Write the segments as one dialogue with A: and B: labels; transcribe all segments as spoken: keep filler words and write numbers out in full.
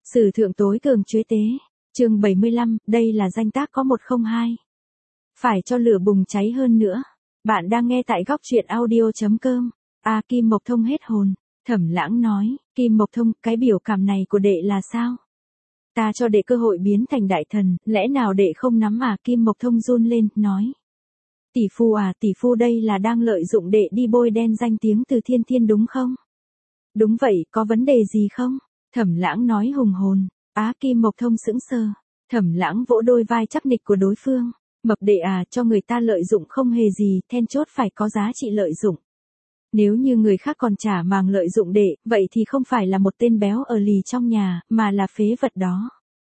A: Sử thượng tối cường chuế tế. Chương bảy mươi lăm, đây là danh tác có một không hai. Phải cho lửa bùng cháy hơn nữa. Bạn đang nghe tại góc truyện audio chấm com. A Kim Mộc Thông hết hồn. Thẩm Lãng nói, Kim Mộc Thông, cái biểu cảm này của đệ là sao? Ta cho đệ cơ hội biến thành đại thần, lẽ nào đệ không nắm à? Kim Mộc Thông run lên, nói. Tỷ phu à, tỷ phu đây là đang lợi dụng đệ đi bôi đen danh tiếng Từ Thiên Thiên đúng không? Đúng vậy, có vấn đề gì không? Thẩm Lãng nói hùng hồn. Á Kim Mộc Thông sững sờ. Thẩm Lãng vỗ đôi vai chắc nịch của đối phương. Mập đệ à, cho người ta lợi dụng không hề gì, then chốt phải có giá trị lợi dụng. Nếu như người khác còn chả màng lợi dụng đệ, vậy thì không phải là một tên béo ở lì trong nhà, mà là phế vật đó.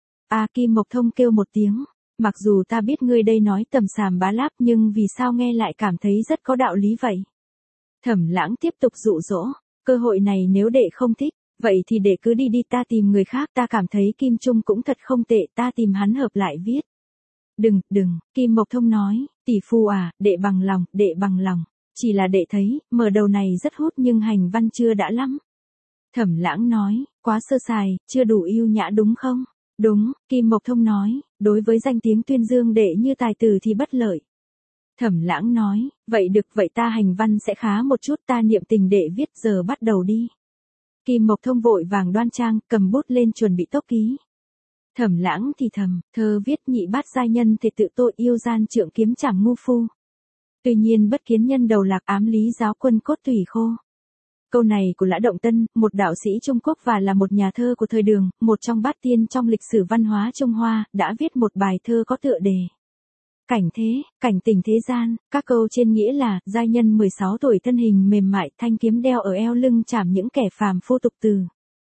A: A Kim Mộc Thông kêu một tiếng. Mặc dù ta biết ngươi đây nói tầm xàm bá láp, nhưng vì sao nghe lại cảm thấy rất có đạo lý vậy? Thẩm Lãng tiếp tục dụ dỗ. Cơ hội này nếu đệ không thích, vậy thì đệ cứ đi đi, ta tìm người khác, ta cảm thấy Kim Trung cũng thật không tệ, ta tìm hắn hợp lại viết. Đừng, đừng, Kim Mộc Thông nói, tỷ phu à, đệ bằng lòng, đệ bằng lòng. Chỉ là đệ thấy, mở đầu này rất hút nhưng hành văn chưa đã lắm. Thẩm Lãng nói, quá sơ sài, chưa đủ yêu nhã đúng không? Đúng, Kim Mộc Thông nói, đối với danh tiếng tuyên dương đệ như tài tử thì bất lợi. Thẩm Lãng nói, vậy được, vậy ta hành văn sẽ khá một chút, ta niệm tình đệ viết, giờ bắt đầu đi. Kim Mộc Thông vội vàng đoan trang, cầm bút lên chuẩn bị tốc ký. Thẩm Lãng thì thầm, thơ viết nhị bát giai nhân thể tự tội yêu gian trượng kiếm chẳng ngu phu. Tuy nhiên bất kiến nhân đầu lạc ám lý giáo quân cốt tủy khô. Câu này của Lã Động Tân, một đạo sĩ Trung Quốc và là một nhà thơ của thời Đường, một trong bát tiên trong lịch sử văn hóa Trung Hoa, đã viết một bài thơ có tựa đề. Cảnh thế, cảnh tình thế gian, các câu trên nghĩa là, giai nhân mười sáu tuổi thân hình mềm mại, thanh kiếm đeo ở eo lưng chảm những kẻ phàm phu tục từ.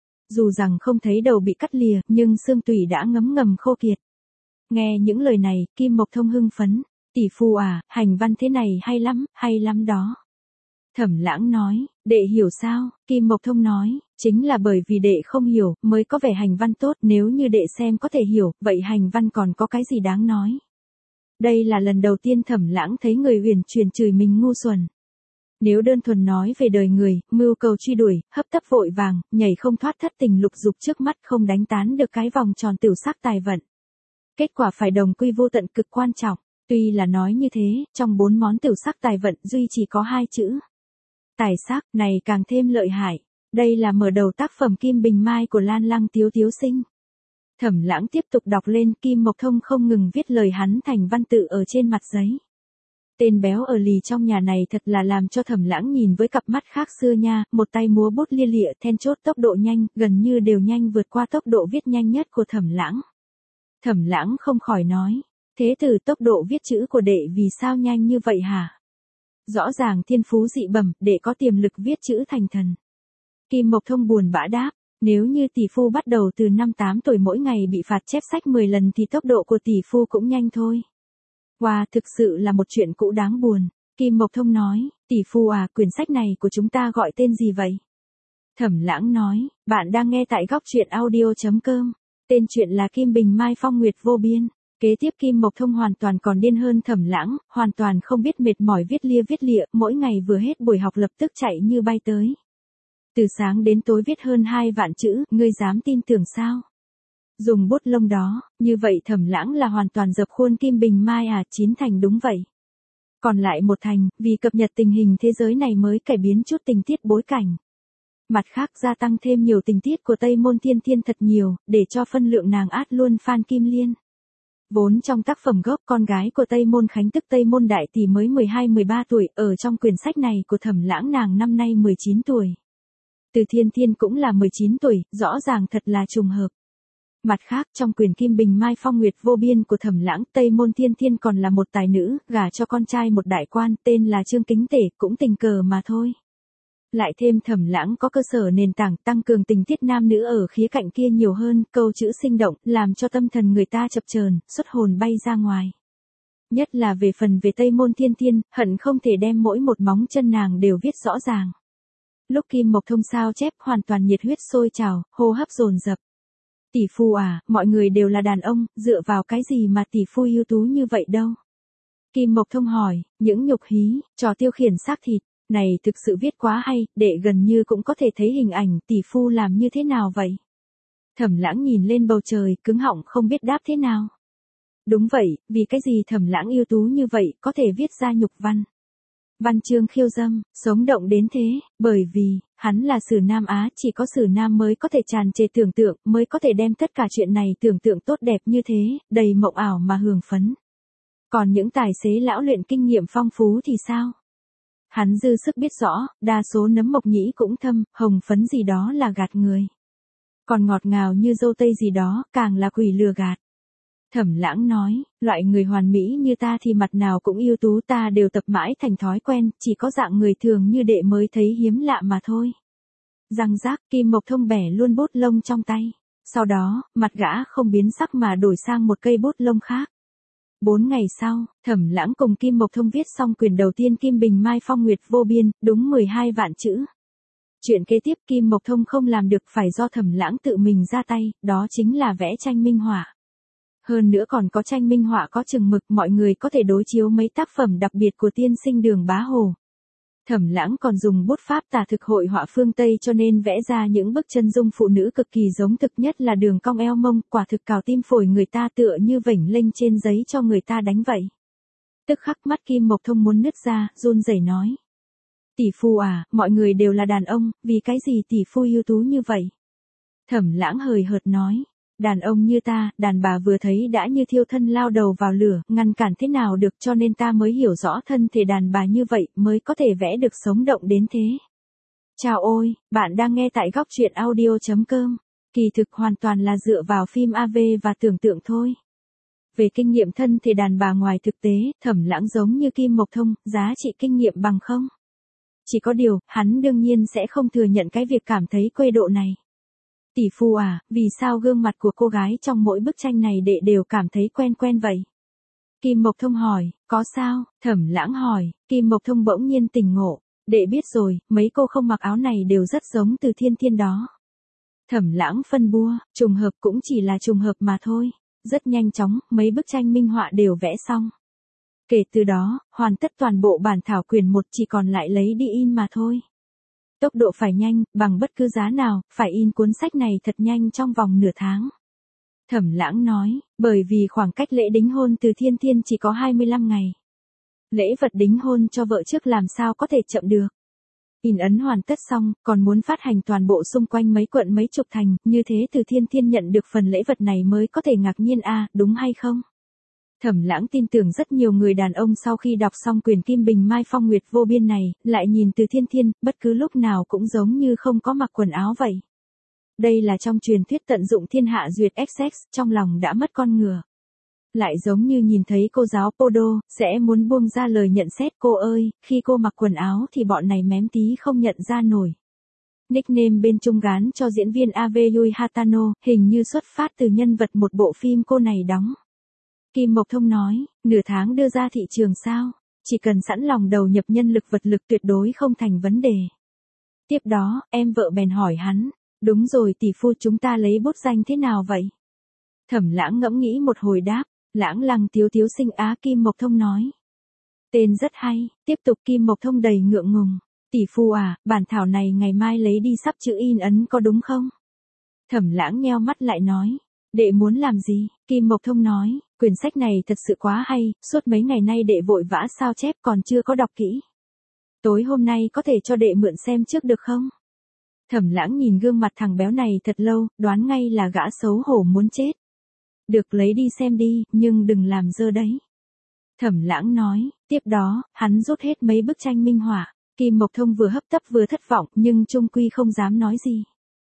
A: Dù rằng không thấy đầu bị cắt lìa, nhưng xương tủy đã ngấm ngầm khô kiệt. Nghe những lời này, Kim Mộc Thông hưng phấn. Tỷ phu à, hành văn thế này hay lắm, hay lắm đó. Thẩm Lãng nói, đệ hiểu sao? Kim Mộc Thông nói, chính là bởi vì đệ không hiểu, mới có vẻ hành văn tốt, nếu như đệ xem có thể hiểu, vậy hành văn còn có cái gì đáng nói. Đây là lần đầu tiên Thẩm Lãng thấy người huyền truyền chửi mình ngu xuẩn. Nếu đơn thuần nói về đời người, mưu cầu truy đuổi, hấp tấp vội vàng, nhảy không thoát thất tình lục dục trước mắt, không đánh tán được cái vòng tròn tửu sắc tài vận. Kết quả phải đồng quy vô tận cực quan trọng. Tuy là nói như thế, trong bốn món tửu sắc tài vận duy chỉ có hai chữ. Tài sắc, này càng thêm lợi hại. Đây là mở đầu tác phẩm Kim Bình Mai của Lan Lăng Tiếu Tiếu Sinh. Thẩm Lãng tiếp tục đọc lên, Kim Mộc Thông không ngừng viết lời hắn thành văn tự ở trên mặt giấy. Tên béo ở lì trong nhà này thật là làm cho Thẩm Lãng nhìn với cặp mắt khác xưa nha, một tay múa bút lia lịa, then chốt tốc độ nhanh, gần như đều nhanh vượt qua tốc độ viết nhanh nhất của Thẩm Lãng. Thẩm Lãng không khỏi nói, thế từ tốc độ viết chữ của đệ vì sao nhanh như vậy hả? Rõ ràng thiên phú dị bẩm, đệ có tiềm lực viết chữ thành thần. Kim Mộc Thông buồn bã đáp, nếu như tỷ phu bắt đầu từ năm tám tuổi mỗi ngày bị phạt chép sách mười lần thì tốc độ của tỷ phu cũng nhanh thôi. Wow, thực sự là một chuyện cũ đáng buồn. Kim Mộc Thông nói, tỷ phu à, quyển sách này của chúng ta gọi tên gì vậy? Thẩm Lãng nói, bạn đang nghe tại góc truyện audio chấm com. Tên truyện là Kim Bình Mai Phong Nguyệt Vô Biên. Kế tiếp Kim Mộc Thông hoàn toàn còn điên hơn Thẩm Lãng, hoàn toàn không biết mệt mỏi viết lia viết lịa, mỗi ngày vừa hết buổi học lập tức chạy như bay tới. Từ sáng đến tối viết hơn hai vạn chữ, ngươi dám tin tưởng sao? Dùng bút lông đó, như vậy Thẩm Lãng là hoàn toàn dập khuôn Kim Bình Mai à, chín thành đúng vậy. Còn lại một thành, vì cập nhật tình hình thế giới này mới cải biến chút tình tiết bối cảnh. Mặt khác gia tăng thêm nhiều tình tiết của Tây Môn Thiên Thiên thật nhiều, để cho phân lượng nàng át luôn Phan Kim Liên. Vốn trong tác phẩm gốc con gái của Tây Môn Khánh tức Tây Môn Đại Tỷ mới mười hai mười ba tuổi, ở trong quyển sách này của Thẩm Lãng nàng năm nay mười chín tuổi. Từ Thiên Thiên cũng là mười chín tuổi, rõ ràng thật là trùng hợp. Mặt khác trong quyển Kim Bình Mai Phong Nguyệt Vô Biên của Thẩm Lãng, Tây Môn Thiên Thiên còn là một tài nữ, gả cho con trai một đại quan, tên là Trương Kính Tể, cũng tình cờ mà thôi. Lại thêm Thẩm Lãng có cơ sở nền tảng tăng cường tình tiết nam nữ ở khía cạnh kia nhiều hơn, câu chữ sinh động, làm cho tâm thần người ta chập chờn, xuất hồn bay ra ngoài. Nhất là về phần về Tây Môn Thiên Thiên, hận không thể đem mỗi một móng chân nàng đều viết rõ ràng. Lúc Kim Mộc Thông sao chép hoàn toàn nhiệt huyết sôi trào, hô hấp dồn dập. Tỷ phu à, mọi người đều là đàn ông, dựa vào cái gì mà tỷ phu ưu tú như vậy đâu? Kim Mộc Thông hỏi, những nhục hí, trò tiêu khiển xác thịt, này thực sự viết quá hay, đệ gần như cũng có thể thấy hình ảnh tỷ phu làm như thế nào vậy? Thẩm Lãng nhìn lên bầu trời, cứng họng không biết đáp thế nào. Đúng vậy, vì cái gì Thẩm Lãng ưu tú như vậy, có thể viết ra nhục văn. Văn chương khiêu dâm, sống động đến thế, bởi vì, hắn là Sử Nam Á, chỉ có Sử Nam mới có thể tràn trề tưởng tượng, mới có thể đem tất cả chuyện này tưởng tượng tốt đẹp như thế, đầy mộng ảo mà hưởng phấn. Còn những tài xế lão luyện kinh nghiệm phong phú thì sao? Hắn dư sức biết rõ, đa số nấm mộc nhĩ cũng thâm, hồng phấn gì đó là gạt người. Còn ngọt ngào như dâu tây gì đó, càng là quỷ lừa gạt. Thẩm Lãng nói, loại người hoàn mỹ như ta thì mặt nào cũng ưu tú, ta đều tập mãi thành thói quen, chỉ có dạng người thường như đệ mới thấy hiếm lạ mà thôi. Răng rác, Kim Mộc Thông bẻ luôn bút lông trong tay. Sau đó, mặt gã không biến sắc mà đổi sang một cây bút lông khác. Bốn ngày sau, Thẩm Lãng cùng Kim Mộc Thông viết xong quyển đầu tiên Kim Bình Mai Phong Nguyệt Vô Biên, đúng mười hai vạn chữ. Chuyện kế tiếp Kim Mộc Thông không làm được phải do Thẩm Lãng tự mình ra tay, đó chính là vẽ tranh minh họa. Hơn nữa còn có tranh minh họa có chừng mực, mọi người có thể đối chiếu mấy tác phẩm đặc biệt của tiên sinh Đường Bá Hồ. Thẩm Lãng còn dùng bút pháp tả thực hội họa phương Tây cho nên vẽ ra những bức chân dung phụ nữ cực kỳ giống thực, nhất là đường cong eo mông, quả thực cào tim phổi người ta, tựa như vểnh lênh trên giấy cho người ta đánh vậy. Tức khắc mắt Kim Mộc Thông muốn nứt ra, run rẩy nói. Tỷ phu à, mọi người đều là đàn ông, vì cái gì tỷ phu ưu tú như vậy? Thẩm Lãng hời hợt nói. Đàn ông như ta, đàn bà vừa thấy đã như thiêu thân lao đầu vào lửa, ngăn cản thế nào được, cho nên ta mới hiểu rõ thân thể đàn bà như vậy, mới có thể vẽ được sống động đến thế. Chào ôi, bạn đang nghe tại góc truyện audio chấm com. Kỳ thực hoàn toàn là dựa vào phim a vê và tưởng tượng thôi. Về kinh nghiệm thân thể đàn bà ngoài thực tế, Thẩm Lãng giống như Kim Mộc Thông, giá trị kinh nghiệm bằng không. Chỉ có điều, hắn đương nhiên sẽ không thừa nhận cái việc cảm thấy quê độ này. Tỷ phu à, vì sao gương mặt của cô gái trong mỗi bức tranh này đệ đều cảm thấy quen quen vậy? Kim Mộc Thông hỏi, có sao? Thẩm Lãng hỏi, Kim Mộc Thông bỗng nhiên tỉnh ngộ, đệ biết rồi, mấy cô không mặc áo này đều rất giống Từ Thiên Thiên đó. Thẩm Lãng phân bua, trùng hợp cũng chỉ là trùng hợp mà thôi. Rất nhanh chóng, mấy bức tranh minh họa đều vẽ xong. Kể từ đó, hoàn tất toàn bộ bản thảo quyển một, chỉ còn lại lấy đi in mà thôi. Tốc độ phải nhanh, bằng bất cứ giá nào, phải in cuốn sách này thật nhanh trong vòng nửa tháng. Thẩm Lãng nói, bởi vì khoảng cách lễ đính hôn Từ Thiên Thiên chỉ có hai mươi lăm ngày. Lễ vật đính hôn cho vợ trước làm sao có thể chậm được. In ấn hoàn tất xong, còn muốn phát hành toàn bộ xung quanh mấy quận mấy chục thành, như thế Từ Thiên Thiên nhận được phần lễ vật này mới có thể ngạc nhiên a, à, đúng hay không? Thẩm Lãng tin tưởng rất nhiều người đàn ông sau khi đọc xong quyển Kim Bình Mai Phong Nguyệt Vô Biên này, lại nhìn Từ Thiên Thiên, bất cứ lúc nào cũng giống như không có mặc quần áo vậy. Đây là trong truyền thuyết tận dụng thiên hạ duyệt ích xê, trong lòng đã mất con ngựa. Lại giống như nhìn thấy cô giáo Podo, sẽ muốn buông ra lời nhận xét, cô ơi, khi cô mặc quần áo thì bọn này mém tí không nhận ra nổi. Nickname bên Trung gán cho diễn viên a vê Yui Hatano, hình như xuất phát từ nhân vật một bộ phim cô này đóng. Kim Mộc Thông nói, nửa tháng đưa ra thị trường sao, chỉ cần sẵn lòng đầu nhập nhân lực vật lực tuyệt đối không thành vấn đề. Tiếp đó, em vợ bèn hỏi hắn, đúng rồi tỷ phu, chúng ta lấy bút danh thế nào vậy? Thẩm Lãng ngẫm nghĩ một hồi đáp, Lãng Lăng Tiếu Tiếu Sinh Á. Kim Mộc Thông nói, tên rất hay. Tiếp tục Kim Mộc Thông đầy ngượng ngùng, tỷ phu à, bản thảo này ngày mai lấy đi sắp chữ in ấn có đúng không? Thẩm Lãng nheo mắt lại nói, đệ muốn làm gì? Kim Mộc Thông nói, quyển sách này thật sự quá hay, suốt mấy ngày nay đệ vội vã sao chép còn chưa có đọc kỹ. Tối hôm nay có thể cho đệ mượn xem trước được không? Thẩm Lãng nhìn gương mặt thằng béo này thật lâu, đoán ngay là gã xấu hổ muốn chết. Được, lấy đi xem đi, nhưng đừng làm dơ đấy. Thẩm Lãng nói, tiếp đó, hắn rút hết mấy bức tranh minh họa. Kim Mộc Thông vừa hấp tấp vừa thất vọng, nhưng chung quy không dám nói gì.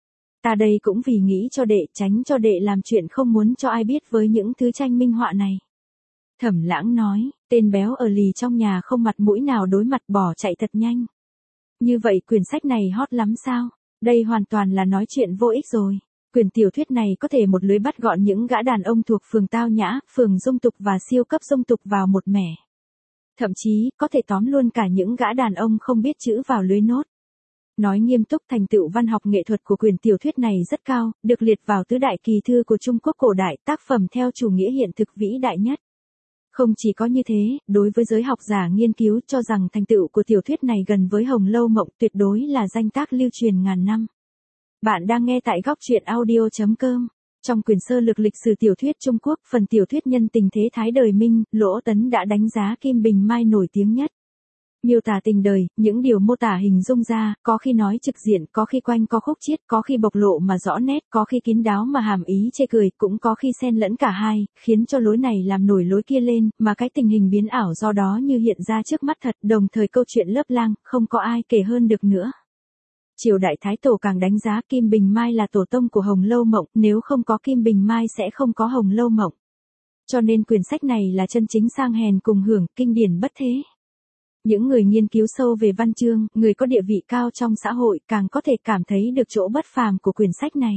A: Ta đây cũng vì nghĩ cho đệ, tránh cho đệ làm chuyện không muốn cho ai biết với những thứ tranh minh họa này. Thẩm Lãng nói, tên béo ở lì trong nhà không mặt mũi nào đối mặt bỏ chạy thật nhanh. Như vậy quyển sách này hot lắm sao? Đây hoàn toàn là nói chuyện vô ích rồi. Quyển tiểu thuyết này có thể một lưới bắt gọn những gã đàn ông thuộc phường tao nhã, phường dung tục và siêu cấp dung tục vào một mẻ. Thậm chí, có thể tóm luôn cả những gã đàn ông không biết chữ vào lưới nốt. Nói nghiêm túc, thành tựu văn học nghệ thuật của quyển tiểu thuyết này rất cao, được liệt vào tứ đại kỳ thư của Trung Quốc cổ đại, tác phẩm theo chủ nghĩa hiện thực vĩ đại nhất. Không chỉ có như thế, đối với giới học giả nghiên cứu cho rằng thành tựu của tiểu thuyết này gần với Hồng Lâu Mộng, tuyệt đối là danh tác lưu truyền ngàn năm. Bạn đang nghe tại góc truyện audio chấm com. Trong quyển sơ lược lịch sử tiểu thuyết Trung Quốc, phần tiểu thuyết nhân tình thế thái đời Minh, Lỗ Tấn đã đánh giá Kim Bình Mai nổi tiếng nhất. Miêu tả tình đời, những điều mô tả hình dung ra, có khi nói trực diện, có khi quanh co khúc chiết, có khi bộc lộ mà rõ nét, có khi kín đáo mà hàm ý chê cười, cũng có khi xen lẫn cả hai, khiến cho lối này làm nổi lối kia lên, mà cái tình hình biến ảo do đó như hiện ra trước mắt thật, đồng thời câu chuyện lớp lang, không có ai kể hơn được nữa. Triều đại Thái Tổ càng đánh giá Kim Bình Mai là tổ tông của Hồng Lâu Mộng, nếu không có Kim Bình Mai sẽ không có Hồng Lâu Mộng. Cho nên quyển sách này là chân chính sang hèn cùng hưởng, kinh điển bất thế. Những người nghiên cứu sâu về văn chương, người có địa vị cao trong xã hội càng có thể cảm thấy được chỗ bất phàm của quyển sách này.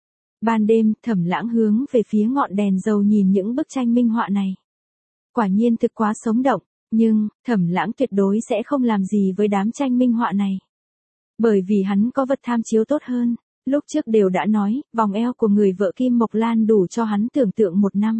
A: Ban đêm, Thẩm Lãng hướng về phía ngọn đèn dầu nhìn những bức tranh minh họa này. Quả nhiên thực quá sống động, nhưng, Thẩm Lãng tuyệt đối sẽ không làm gì với đám tranh minh họa này. Bởi vì hắn có vật tham chiếu tốt hơn, lúc trước đều đã nói, vòng eo của người vợ Kim Mộc Lan đủ cho hắn tưởng tượng một năm.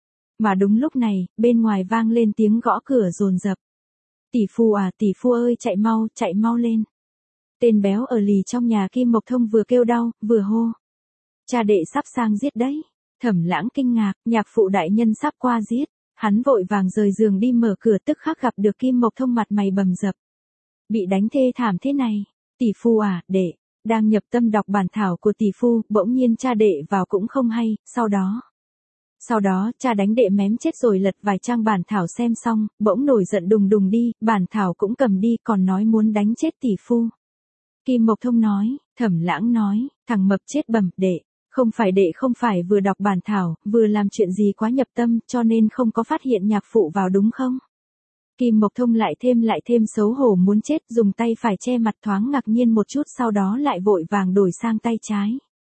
A: Mà đúng lúc này, bên ngoài vang lên tiếng gõ cửa dồn dập. Tỷ phu à, tỷ phu ơi, chạy mau, chạy mau lên. Tên béo ở lì trong nhà Kim Mộc Thông vừa kêu đau, vừa hô. Cha đệ sắp sang giết đấy. Thẩm Lãng kinh ngạc, nhạc phụ đại nhân sắp qua giết. Hắn vội vàng rời giường đi mở cửa, tức khắc gặp được Kim Mộc Thông mặt mày bầm dập. Bị đánh thê thảm thế này. Tỷ phu à, đệ, đang nhập tâm đọc bản thảo của tỷ phu, bỗng nhiên cha đệ vào cũng không hay, sau đó. Sau đó, cha đánh đệ mém chết rồi lật vài trang bản thảo xem xong, bỗng nổi giận đùng đùng đi, bản thảo cũng cầm đi, còn nói muốn đánh chết tỷ phu. Kim Mộc Thông nói, Thẩm Lãng nói, thằng mập chết bẩm, đệ, không phải đệ không phải vừa đọc bản thảo, vừa làm chuyện gì quá nhập tâm, cho nên không có phát hiện nhạc phụ vào đúng không? Kim Mộc Thông lại thêm lại thêm xấu hổ muốn chết, dùng tay phải che mặt thoáng ngạc nhiên một chút, sau đó lại vội vàng đổi sang tay trái.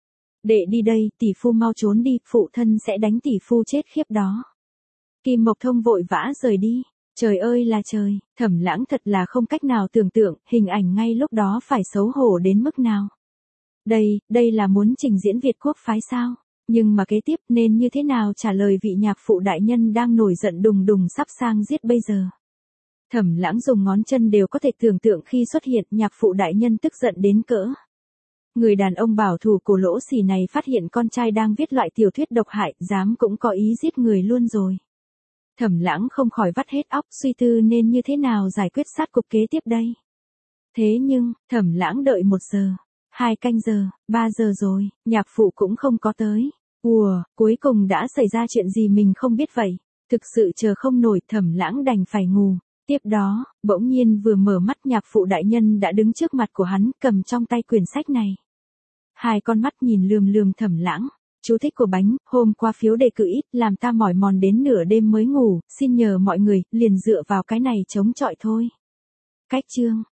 A: Đệ đi đây, tỷ phu mau trốn đi, phụ thân sẽ đánh tỷ phu chết khiếp đó. Kim Mộc Thông vội vã rời đi. Trời ơi là trời, Thẩm Lãng thật là không cách nào tưởng tượng, hình ảnh ngay lúc đó phải xấu hổ đến mức nào. Đây, đây là muốn trình diễn Việt quốc phái sao? Nhưng mà kế tiếp nên như thế nào trả lời vị nhạc phụ đại nhân đang nổi giận đùng đùng sắp sang giết bây giờ? Thẩm Lãng dùng ngón chân đều có thể tưởng tượng khi xuất hiện nhạc phụ đại nhân tức giận đến cỡ. Người đàn ông bảo thủ của Lỗ Xỉ này phát hiện con trai đang viết loại tiểu thuyết độc hại, dám cũng có ý giết người luôn rồi. Thẩm Lãng không khỏi vắt hết óc suy tư nên như thế nào giải quyết sát cục kế tiếp đây. Thế nhưng, Thẩm Lãng đợi một giờ, hai canh giờ, ba giờ rồi, nhạc phụ cũng không có tới. Ùa, cuối cùng đã xảy ra chuyện gì mình không biết vậy. Thực sự chờ không nổi, Thẩm Lãng đành phải ngủ. Tiếp đó, bỗng nhiên vừa mở mắt nhạc phụ đại nhân đã đứng trước mặt của hắn, cầm trong tay quyển sách này. Hai con mắt nhìn lườm lườm Thẩm Lãng. Chú thích của bánh, hôm qua phiếu đề cử ít, làm ta mỏi mòn đến nửa đêm mới ngủ, xin nhờ mọi người, liền dựa vào cái này chống chọi thôi. Cách chương.